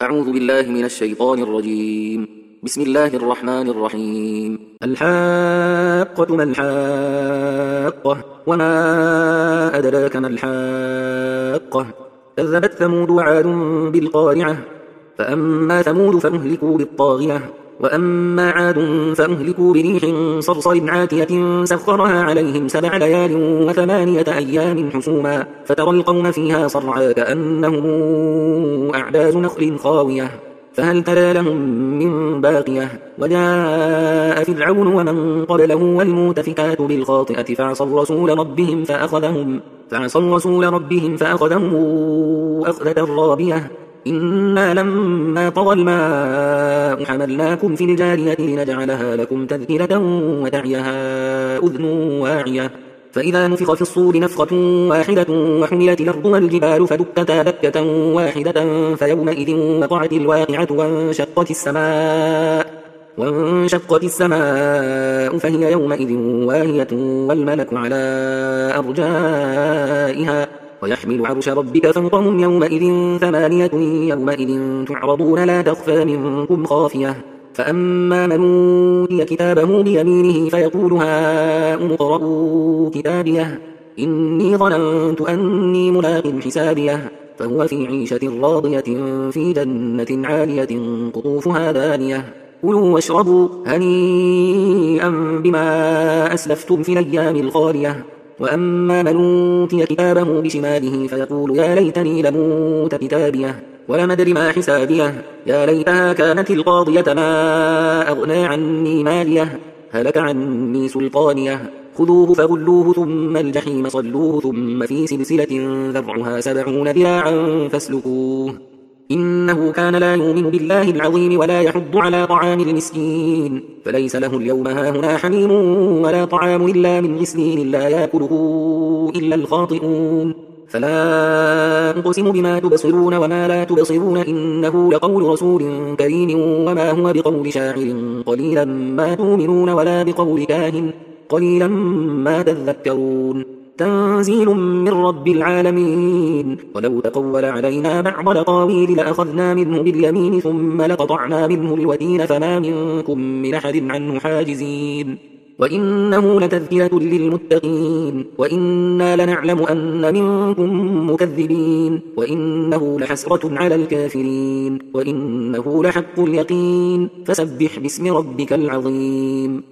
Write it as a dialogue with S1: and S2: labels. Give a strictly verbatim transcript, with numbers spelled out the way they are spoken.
S1: أعوذ بالله من الشيطان الرجيم. بسم الله الرحمن الرحيم. الحاقة ما الحاقة وما أدراك ما الحاقة كذبت ثمود وعاد بالقارعة فأما ثمود فأهلكوا بالطاغية وأما عاد فأهلكوا بريح صرصر عاتية سخرها عليهم سبع ليال وثمانية أيام حسوما فترى القوم فيها صرعا كأنهم أعجاز نخل خاوية فهل ترى لهم من باقية وجاء فرعون ومن قبله والمؤتفكات بالخاطئة فعصوا رسول ربهم فأخذهم فعصوا رسول ربهم فأخذهم أخذة رابية إنا لما طغى الماء حملناكم في الجارية لنجعلها لكم تذكرة وتعيها أذن واعية فإذا نفخ في الصور نفخة واحدة وحملت الأرض والجبال فدكتا دكة واحدة فيومئذ وقعت الواقعة وانشقت السماء وانشقت السماء فهي يومئذ واهية والملك على أرجائها ويحمل عرش ربك فوقهم يومئذ ثمانية يومئذ تعرضون لا تخفى منكم خافية فأما من أوتي كتابه بيمينه فيقول هاؤم اقرءوا كتابيه إني ظننت أني ملاق حسابيه فهو في عيشة راضية في جنة عالية قطوفها دانية كلوا واشربوا هنيئا بما أسلفتم في الأيام الخالية وأما من أوتي كتابه بشماله فيقول يا ليتني لموت كتابيه ولم أدر ما حسابيه يا ليتها كانت القاضية ما أغنى عني ماليه هلك عني سلطانيه خذوه فغلوه ثم الجحيم صلوه ثم في سلسلة ذرعها سبعون ذراعا فاسلكوه إنه كان لا يؤمن بالله العظيم ولا يحض على طعام المسكين فليس له اليوم هاهنا حميم ولا طعام إلا من غسلين لا يأكله إلا الخاطئون فلا أقسم بما تبصرون وما لا تبصرون إنه لقول رسول كريم وما هو بقول شاعر قليلا ما تؤمنون ولا بقول كاهن قليلا ما تذكرون تنزيل من رب العالمين ولو تقول علينا بعض الأقاويل لأخذنا منه باليمين ثم لقطعنا منه الوتين فما منكم من أحد عنه حاجزين وإنه لتذكرة للمتقين وإنا لنعلم أن منكم مكذبين وإنه لحسرة على الكافرين وإنه لحق اليقين فسبح باسم ربك العظيم.